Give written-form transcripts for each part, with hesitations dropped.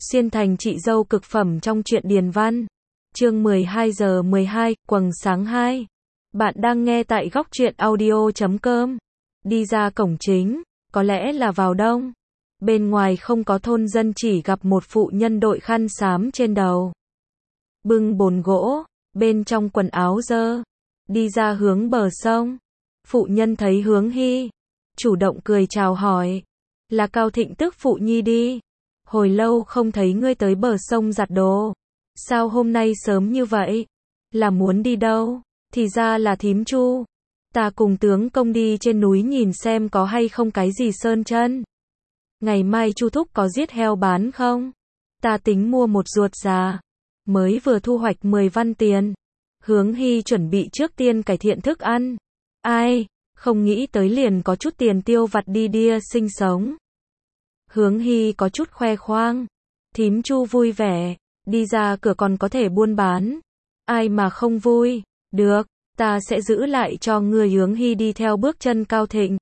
Xuyên thành chị dâu cực phẩm trong truyện Điền Văn. Chương 12 giờ 12, quầng sáng 2. Bạn đang nghe tại góc truyện audio.com. Đi ra cổng chính, có lẽ là vào đông. Bên ngoài không có thôn dân, chỉ gặp một phụ nhân đội khăn xám trên đầu, bưng bồn gỗ, bên trong quần áo dơ, đi ra hướng bờ sông. Phụ nhân thấy Hướng Hy, chủ động cười chào hỏi, là Cao Thịnh tức phụ nhi đi. Hồi lâu không thấy ngươi tới bờ sông giặt đồ. Sao hôm nay sớm như vậy? Là muốn đi đâu? Thì ra là thím Chu. Ta cùng tướng công đi trên núi nhìn xem có hay không cái gì sơn chân. Ngày mai Chu thúc có giết heo bán không? Ta tính mua một ruột già, mới vừa thu hoạch 10 văn tiền. Hướng Hy chuẩn bị trước tiên cải thiện thức ăn. Ai, không nghĩ tới liền có chút tiền tiêu vặt đi Đia sinh sống. Hướng Hy có chút khoe khoang. Thím Chu vui vẻ, đi ra cửa còn có thể buôn bán. Ai mà không vui. Được, ta sẽ giữ lại cho ngươi. Hướng Hy đi theo bước chân Cao Thịnh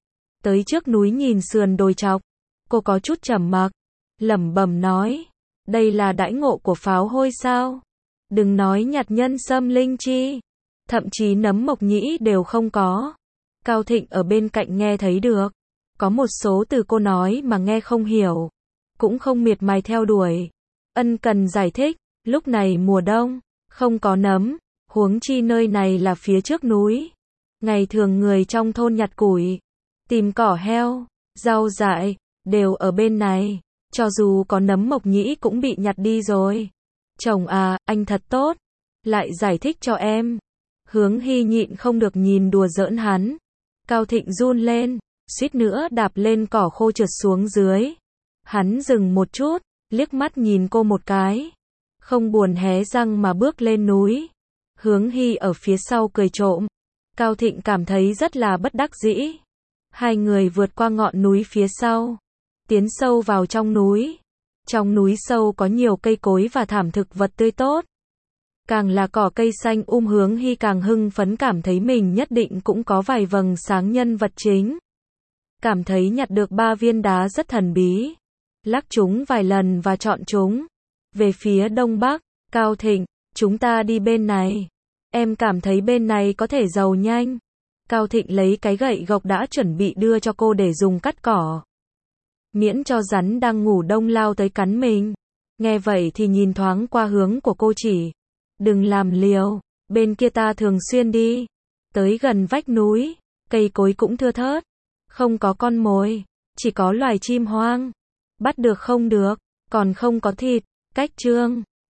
tới trước núi nhìn sườn đồi chọc. Cô có chút trầm mặc, lẩm bẩm nói, đây là đãi ngộ của pháo hôi sao? Đừng nói nhặt nhân sâm linh chi, thậm chí nấm mộc nhĩ đều không có. Cao Thịnh ở bên cạnh nghe thấy được, có một số từ cô nói mà nghe không hiểu, cũng không miệt mài theo đuổi. Ân cần giải thích, lúc này mùa đông, không có nấm, huống chi nơi này là phía trước núi. Ngày thường người trong thôn nhặt củi, tìm cỏ heo, rau dại, đều ở bên này. Cho dù có nấm mộc nhĩ cũng bị nhặt đi rồi. Chồng à, anh thật tốt, lại giải thích cho em. Hướng Hy nhịn không được nhìn đùa giỡn hắn. Cao Thịnh run lên, suýt nữa đạp lên cỏ khô trượt xuống dưới. Hắn dừng một chút, liếc mắt nhìn cô một cái, không buồn hé răng mà bước lên núi. Hướng Hy ở phía sau cười trộm. Cao Thịnh cảm thấy rất là bất đắc dĩ. Hai người vượt qua ngọn núi phía sau, tiến sâu vào trong núi. Trong núi sâu có nhiều cây cối và thảm thực vật tươi tốt. Càng là cỏ cây xanh Hướng Hy càng hưng phấn, cảm thấy mình nhất định cũng có vài vầng sáng nhân vật chính. Cảm thấy nhặt được 3 viên đá rất thần bí. Lắc chúng vài lần và chọn chúng. Về phía đông bắc, Cao Thịnh, chúng ta đi bên này. Em cảm thấy bên này có thể giàu nhanh. Cao Thịnh lấy cái gậy gộc đã chuẩn bị đưa cho cô để dùng cắt cỏ, miễn cho rắn đang ngủ đông lao tới cắn mình. Nghe vậy thì nhìn thoáng qua hướng của cô, chỉ, đừng làm liều, bên kia ta thường xuyên đi. Tới gần vách núi, cây cối cũng thưa thớt, không có con mồi, chỉ có loài chim hoang. Bắt được không được, còn không có thịt. Cách chương